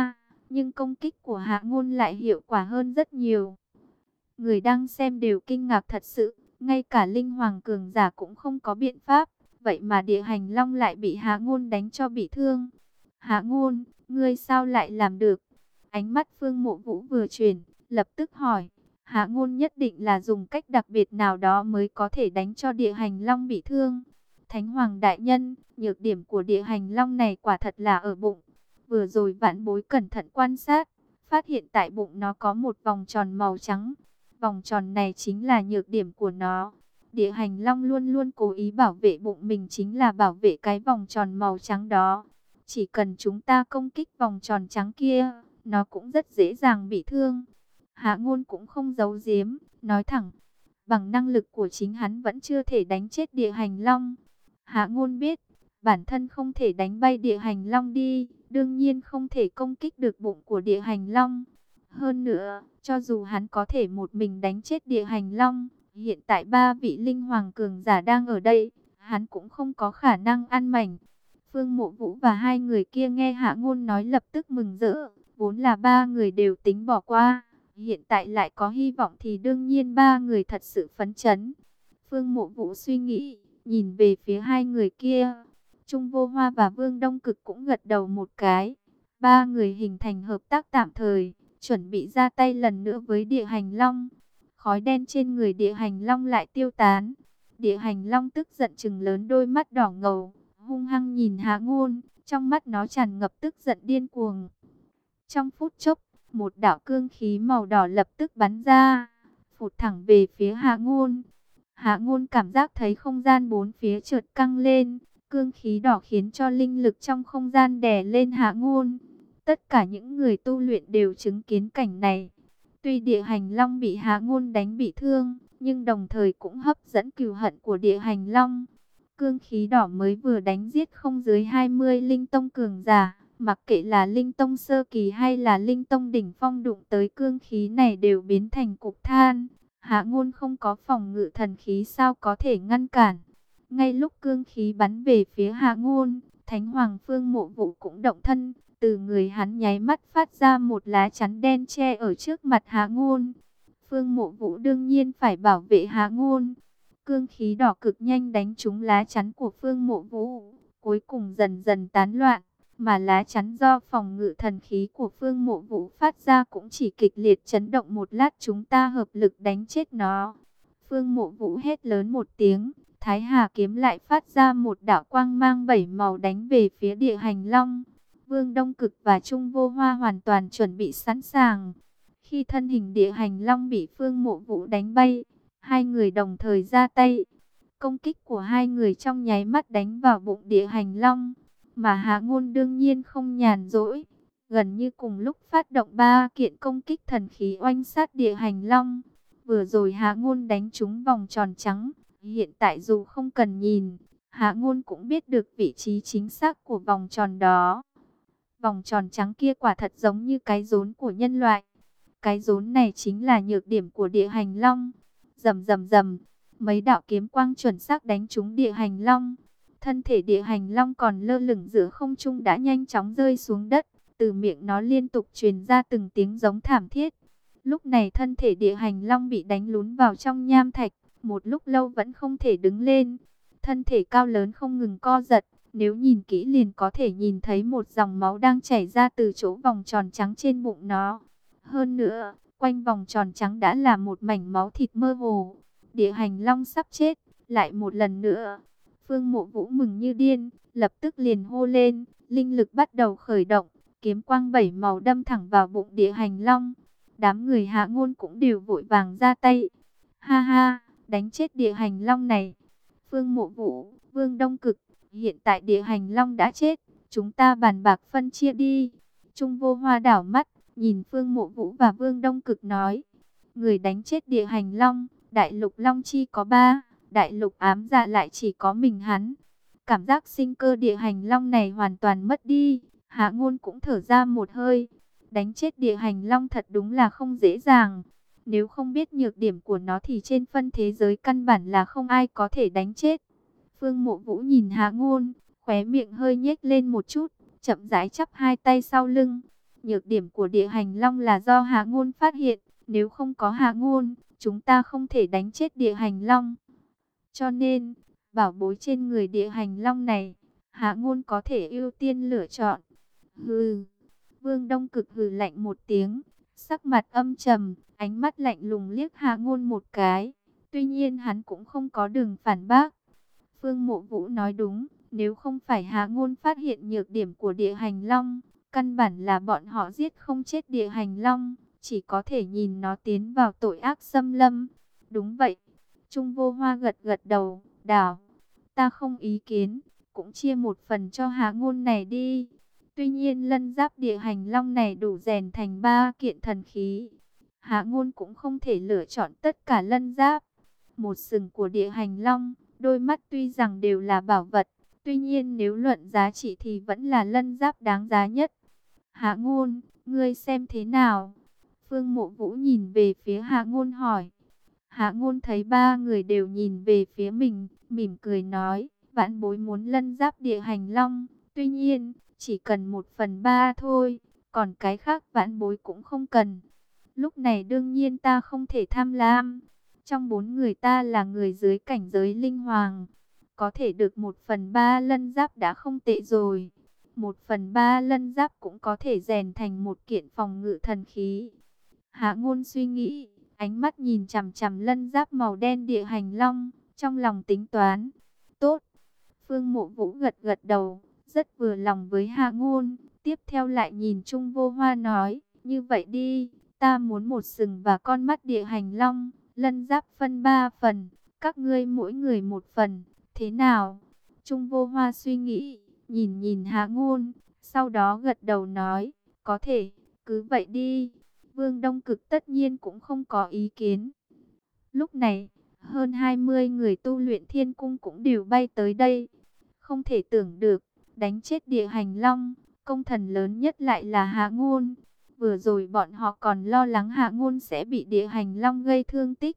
nhưng công kích của Hạ Ngôn lại hiệu quả hơn rất nhiều. Người đang xem đều kinh ngạc thật sự, ngay cả linh hoàng cường giả cũng không có biện pháp, vậy mà địa hành long lại bị Hạ Ngôn đánh cho bị thương. Hạ Ngôn, ngươi sao lại làm được? Ánh mắt Phương Mộ Vũ vừa chuyển, lập tức hỏi. Hạ Ngôn nhất định là dùng cách đặc biệt nào đó mới có thể đánh cho địa hành long bị thương. Thánh Hoàng đại nhân, nhược điểm của địa hành long này quả thật là ở bụng. Vừa rồi vãn bối cẩn thận quan sát, phát hiện tại bụng nó có một vòng tròn màu trắng. Vòng tròn này chính là nhược điểm của nó. Địa hành long luôn luôn cố ý bảo vệ bụng mình, chính là bảo vệ cái vòng tròn màu trắng đó. Chỉ cần chúng ta công kích vòng tròn trắng kia, nó cũng rất dễ dàng bị thương. Hạ Ngôn cũng không giấu giếm, nói thẳng, bằng năng lực của chính hắn vẫn chưa thể đánh chết địa hành long. Hạ Ngôn biết, bản thân không thể đánh bay địa hành long đi, đương nhiên không thể công kích được bụng của địa hành long. Hơn nữa, cho dù hắn có thể một mình đánh chết địa hành long, hiện tại 3 vị linh hoàng cường giả đang ở đây, hắn cũng không có khả năng ăn mảnh. Phương Mộ Vũ và hai người kia nghe Hạ Ngôn nói lập tức mừng rỡ, vốn là 3 người đều tính bỏ qua, hiện tại lại có hy vọng thì đương nhiên 3 người thật sự phấn chấn. Phương Mộ Vũ suy nghĩ, nhìn về phía hai người kia, Trung Vô Hoa và Vương Đông Cực cũng gật đầu một cái. 3 người hình thành hợp tác tạm thời, chuẩn bị ra tay lần nữa với địa hành long. Khói đen trên người địa hành long lại tiêu tán. Địa hành long tức giận trừng lớn đôi mắt đỏ ngầu, hung hăng nhìn Hạ Ngôn, trong mắt nó tràn ngập tức giận điên cuồng. Trong phút chốc, một đạo cương khí màu đỏ lập tức bắn ra, phụt thẳng về phía Hạ Ngôn. Hạ Ngôn cảm giác thấy không gian bốn phía chợt căng lên, cương khí đỏ khiến cho linh lực trong không gian đè lên Hạ Ngôn. Tất cả những người tu luyện đều chứng kiến cảnh này. Tuy địa hành long bị Hạ Ngôn đánh bị thương, nhưng đồng thời cũng hấp dẫn cừu hận của địa hành long. Cương khí đỏ mới vừa đánh giết không dưới 20 linh tông cường giả, mặc kệ là linh tông sơ kỳ hay là linh tông đỉnh phong, đụng tới cương khí này đều biến thành cục than. Hạ Ngôn không có phòng ngự thần khí sao có thể ngăn cản. Ngay lúc cương khí bắn về phía Hạ Ngôn, Thánh Hoàng Phương Mộ Vũ cũng động thân, từ người hắn nháy mắt phát ra một lá chắn đen che ở trước mặt Hạ Ngôn. Phương Mộ Vũ đương nhiên phải bảo vệ Hạ Ngôn. Cương khí đỏ cực nhanh đánh trúng lá chắn của Phương Mộ Vũ, cuối cùng dần dần tán loạn, mà lá chắn do phòng ngự thần khí của Phương Mộ Vũ phát ra cũng chỉ kịch liệt chấn động một lát, chúng ta hợp lực đánh chết nó. Phương Mộ Vũ hét lớn một tiếng, Thái Hà kiếm lại phát ra một đạo quang mang 7 màu đánh về phía địa hành long. Vương Đông Cực và Trung Vô Hoa hoàn toàn chuẩn bị sẵn sàng. Khi thân hình địa hành long bị Phương Mộ Vũ đánh bay, hai người đồng thời ra tay. Công kích của hai người trong nháy mắt đánh vào bụng địa hành long. Mà Hạ Ngôn đương nhiên không nhàn rỗi. Gần như cùng lúc phát động 3 kiện công kích thần khí oanh sát địa hành long. Vừa rồi Hạ Ngôn đánh trúng vòng tròn trắng. Hiện tại dù không cần nhìn, Hạ Ngôn cũng biết được vị trí chính xác của vòng tròn đó. Vòng tròn trắng kia quả thật giống như cái rốn của nhân loại. Cái rốn này chính là nhược điểm của địa hành long. Rầm rầm rầm, mấy đạo kiếm quang chuẩn xác đánh trúng địa hành long. Thân thể địa hành long còn lơ lửng giữa không trung đã nhanh chóng rơi xuống đất. Từ miệng nó liên tục truyền ra từng tiếng giống thảm thiết. Lúc này thân thể địa hành long bị đánh lún vào trong nham thạch. Một lúc lâu vẫn không thể đứng lên. Thân thể cao lớn không ngừng co giật. Nếu nhìn kỹ liền có thể nhìn thấy một dòng máu đang chảy ra từ chỗ vòng tròn trắng trên bụng nó. Hơn nữa, quanh vòng tròn trắng đã là một mảnh máu thịt mơ hồ. Địa hành long sắp chết, lại một lần nữa. Phương Mộ Vũ mừng như điên, lập tức liền hô lên, linh lực bắt đầu khởi động, kiếm quang 7 màu đâm thẳng vào bụng địa hành long. Đám người Hạ Ngôn cũng đều vội vàng ra tay. Ha ha, đánh chết địa hành long này. Phương Mộ Vũ, Vương Đông Cực, hiện tại địa hành long đã chết, chúng ta bàn bạc phân chia đi. Trung Vô Hoa đảo mắt, nhìn Phương Mộ Vũ và Vương Đông Cực nói, người đánh chết địa hành long, đại lục long chi có 3, đại lục ám dạ lại chỉ có mình hắn. Cảm giác sinh cơ địa hành long này hoàn toàn mất đi. Hạ Ngôn cũng thở ra một hơi. Đánh chết địa hành long thật đúng là không dễ dàng. Nếu không biết nhược điểm của nó thì trên phân thế giới căn bản là không ai có thể đánh chết. Phương Mộ Vũ nhìn Hạ Ngôn, khóe miệng hơi nhếch lên một chút, chậm rãi chắp hai tay sau lưng. Nhược điểm của địa hành long là do Hạ Ngôn phát hiện. Nếu không có Hạ Ngôn, chúng ta không thể đánh chết địa hành long. Cho nên, bảo bối trên người địa hành long này, Hạ Ngôn có thể ưu tiên lựa chọn. Hừ, Vương Đông Cực hừ lạnh một tiếng, sắc mặt âm trầm, ánh mắt lạnh lùng liếc Hạ Ngôn một cái. Tuy nhiên hắn cũng không có đường phản bác. Phương Mộ Vũ nói đúng, nếu không phải Hạ Ngôn phát hiện nhược điểm của địa hành long, căn bản là bọn họ giết không chết địa hành long, chỉ có thể nhìn nó tiến vào tội ác xâm lâm. Đúng vậy. Trung Vô Hoa gật gật đầu, đảo, ta không ý kiến, cũng chia một phần cho Hạ Ngôn này đi. Tuy nhiên lân giáp địa hành long này đủ rèn thành 3 kiện thần khí. Hạ Ngôn cũng không thể lựa chọn tất cả lân giáp. Một sừng của địa hành long, đôi mắt tuy rằng đều là bảo vật, tuy nhiên nếu luận giá trị thì vẫn là lân giáp đáng giá nhất. Hạ Ngôn, ngươi xem thế nào? Phương Mộ Vũ nhìn về phía Hạ Ngôn hỏi. Hạ Ngôn thấy ba người đều nhìn về phía mình, mỉm cười nói, vãn bối muốn lân giáp địa hành long, tuy nhiên, chỉ cần 1/3 thôi, còn cái khác vãn bối cũng không cần. Lúc này đương nhiên ta không thể tham lam, trong 4 người ta là người dưới cảnh giới linh hoàng, có thể được 1/3 lân giáp đã không tệ rồi. 1/3 lân giáp cũng có thể rèn thành một kiện phòng ngự thần khí. Hạ Ngôn suy nghĩ, ánh mắt nhìn chằm chằm lân giáp màu đen địa hành long, trong lòng tính toán. Tốt. Phương Mộ Vũ gật gật đầu, rất vừa lòng với Hạ Ngôn. Tiếp theo lại nhìn Trung Vô Hoa nói, như vậy đi, ta muốn một sừng và con mắt địa hành long, lân giáp phân 3 phần, các ngươi mỗi người một phần, thế nào? Trung Vô Hoa suy nghĩ, nhìn nhìn Hạ Ngôn, sau đó gật đầu nói, có thể, cứ vậy đi. Vương Đông Cực tất nhiên cũng không có ý kiến. Lúc này, hơn 20 người tu luyện thiên cung cũng đều bay tới đây. Không thể tưởng được, đánh chết địa hành long, công thần lớn nhất lại là Hạ Ngôn. Vừa rồi bọn họ còn lo lắng Hạ Ngôn sẽ bị địa hành long gây thương tích.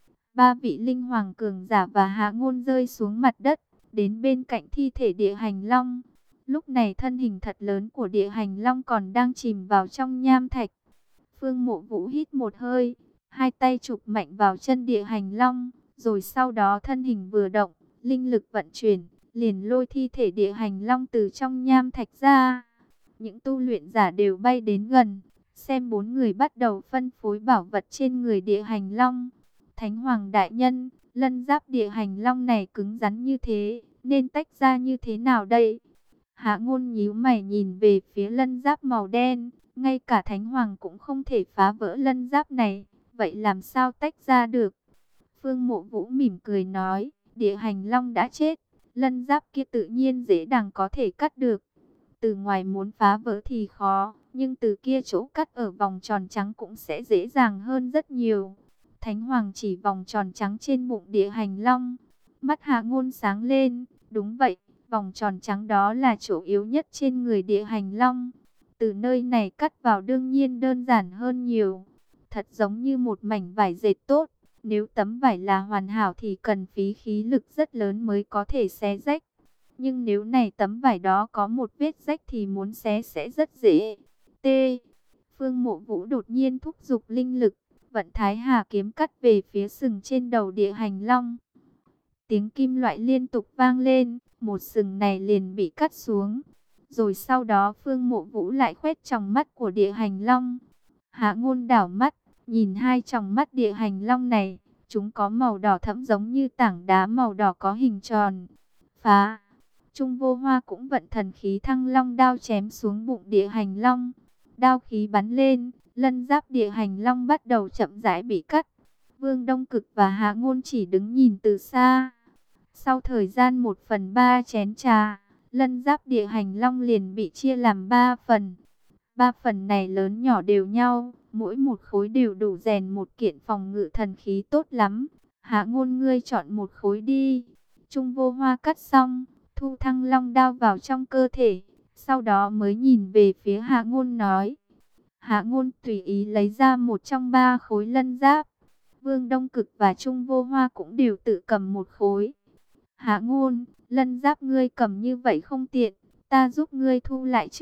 3 vị linh hoàng cường giả và Hạ Ngôn rơi xuống mặt đất, đến bên cạnh thi thể địa hành long. Lúc này thân hình thật lớn của địa hành long còn đang chìm vào trong nham thạch. Phương Mộ Vũ hít một hơi, hai tay chụp mạnh vào chân địa hành long, rồi sau đó thân hình vừa động, linh lực vận chuyển, liền lôi thi thể địa hành long từ trong nham thạch ra. Những tu luyện giả đều bay đến gần, xem 4 người bắt đầu phân phối bảo vật trên người địa hành long. Thánh Hoàng đại nhân, lân giáp địa hành long này cứng rắn như thế, nên tách ra như thế nào đây? Hạ Ngôn nhíu mày nhìn về phía lân giáp màu đen, ngay cả Thánh Hoàng cũng không thể phá vỡ lân giáp này, vậy làm sao tách ra được? Phương Mộ Vũ mỉm cười nói, địa hành long đã chết, lân giáp kia tự nhiên dễ dàng có thể cắt được. Từ ngoài muốn phá vỡ thì khó, nhưng từ kia chỗ cắt ở vòng tròn trắng cũng sẽ dễ dàng hơn rất nhiều. Thánh Hoàng chỉ vòng tròn trắng trên bụng địa hành long. Mắt Hạ Ngôn sáng lên, đúng vậy, vòng tròn trắng đó là chỗ yếu nhất trên người địa hành long. Từ nơi này cắt vào đương nhiên đơn giản hơn nhiều. Thật giống như một mảnh vải dệt tốt. Nếu tấm vải là hoàn hảo thì cần phí khí lực rất lớn mới có thể xé rách. Nhưng nếu này tấm vải đó có một vết rách thì muốn xé sẽ rất dễ. T. Phương Mộ Vũ đột nhiên thúc giục linh lực, vận Thái Hà kiếm cắt về phía sừng trên đầu địa hành long. Tiếng kim loại liên tục vang lên, một sừng này liền bị cắt xuống. Rồi sau đó Phương Mộ Vũ lại khoét tròng mắt của địa hành long. Hạ Ngôn đảo mắt, nhìn hai tròng mắt địa hành long này, chúng có màu đỏ thẫm giống như tảng đá màu đỏ có hình tròn. Phá! Trung Vô Hoa cũng vận thần khí Thăng Long đao chém xuống bụng địa hành long. Đao khí bắn lên, lân giáp địa hành long bắt đầu chậm rãi bị cắt. Vương Đông Cực và Hạ Ngôn chỉ đứng nhìn từ xa. Sau thời gian 1/3 chén trà, lân giáp địa hành long liền bị chia làm 3 phần. 3 phần này lớn nhỏ đều nhau, mỗi một khối đều đủ rèn một kiện phòng ngự thần khí tốt lắm. Hạ Ngôn ngươi chọn một khối đi. Trung Vô Hoa cắt xong, thu Thăng Long đao vào trong cơ thể, sau đó mới nhìn về phía Hạ Ngôn nói. Hạ Ngôn tùy ý lấy ra một trong 3 khối lân giáp. Vương Đông Cực và Trung Vô Hoa cũng đều tự cầm một khối. Hạ Ngôn, lân giáp ngươi cầm như vậy không tiện, ta giúp ngươi thu lại trước.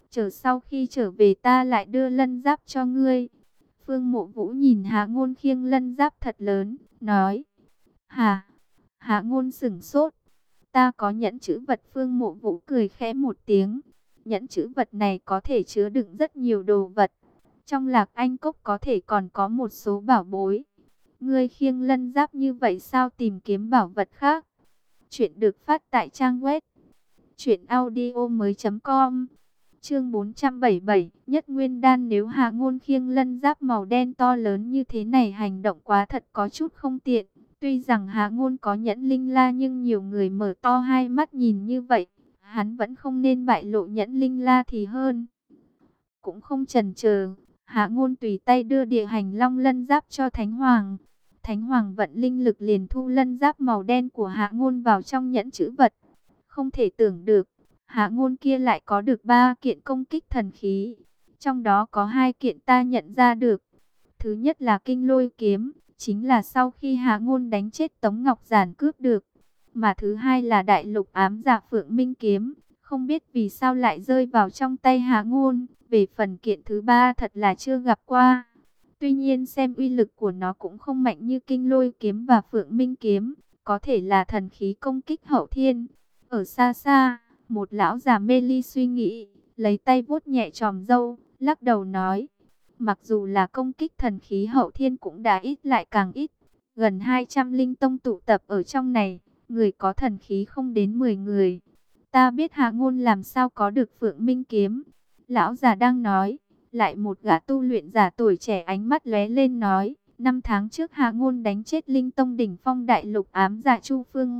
Chờ sau khi trở về ta lại đưa lân giáp cho ngươi. Phương Mộ Vũ nhìn Hạ Ngôn khiêng lân giáp thật lớn, nói. Hả? Hạ Ngôn sửng sốt. Ta có nhẫn chữ vật. Phương Mộ Vũ cười khẽ một tiếng. Nhẫn chữ vật này có thể chứa đựng rất nhiều đồ vật. Trong Lạc Anh Cốc có thể còn có một số bảo bối. Ngươi khiêng lân giáp như vậy sao tìm kiếm bảo vật khác? Chuyện được phát tại trang web truyệnaudiomoi.com. Chương 477, Nhất Nguyên Đan. Nếu Hạ Ngôn khiêng lân giáp màu đen to lớn như thế này hành động quá thật có chút không tiện. Tuy rằng Hạ Ngôn có nhẫn linh la nhưng nhiều người mở to hai mắt nhìn như vậy, hắn vẫn không nên bại lộ nhẫn linh la thì hơn. Cũng không chần chờ, Hạ Ngôn tùy tay đưa địa hành long lân giáp cho Thánh Hoàng. Thánh Hoàng vận linh lực liền thu lân giáp màu đen của Hạ Ngôn vào trong nhẫn trữ vật. Không thể tưởng được, Hạ Ngôn kia lại có được 3 kiện công kích thần khí. Trong đó có 2 kiện ta nhận ra được. Thứ nhất là Kinh Lôi kiếm, chính là sau khi Hạ Ngôn đánh chết Tống Ngọc Giản cướp được. Mà thứ hai là Đại Lục Ám Dạ Phượng Minh kiếm, không biết vì sao lại rơi vào trong tay Hạ Ngôn. Về phần kiện thứ ba thật là chưa gặp qua. Tuy nhiên xem uy lực của nó cũng không mạnh như Kinh Lôi kiếm và Phượng Minh kiếm, có thể là thần khí công kích hậu thiên. Ở xa xa, một lão già mê ly suy nghĩ, lấy tay vuốt nhẹ chòm râu, lắc đầu nói: mặc dù là công kích thần khí hậu thiên cũng đã ít lại càng ít. Gần 200 linh tông tụ tập ở trong này, người có thần khí không đến 10 người. Ta biết Hạ Ngôn làm sao có được Phượng Minh kiếm. Lão già đang nói, lại một gã tu luyện giả tuổi trẻ ánh mắt lóe lên nói: 5 tháng trước Hạ Ngôn đánh chết linh tông đỉnh phong Đại Lục Ám Dạ Chu Phương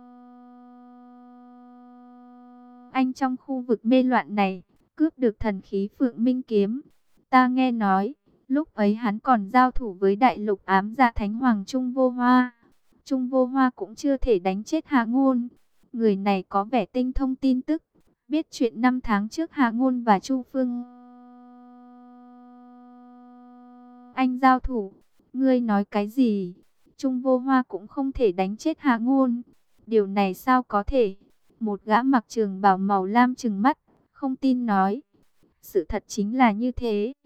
Anh trong khu vực mê loạn này, cướp được thần khí Phượng Minh kiếm. Ta nghe nói, lúc ấy hắn còn giao thủ với Đại Lục Ám Dạ Thánh Hoàng Trung Vô Hoa. Trung Vô Hoa cũng chưa thể đánh chết Hạ Ngôn. Người này có vẻ tinh thông tin tức, biết chuyện 5 tháng trước Hạ Ngôn và Chu Phương Anh giao thủ. Ngươi nói cái gì? Trung Vô Hoa cũng không thể đánh chết Hạ Ngôn. Điều này sao có thể? Một gã mặc trường bào màu lam trừng mắt, không tin nói. Sự thật chính là như thế.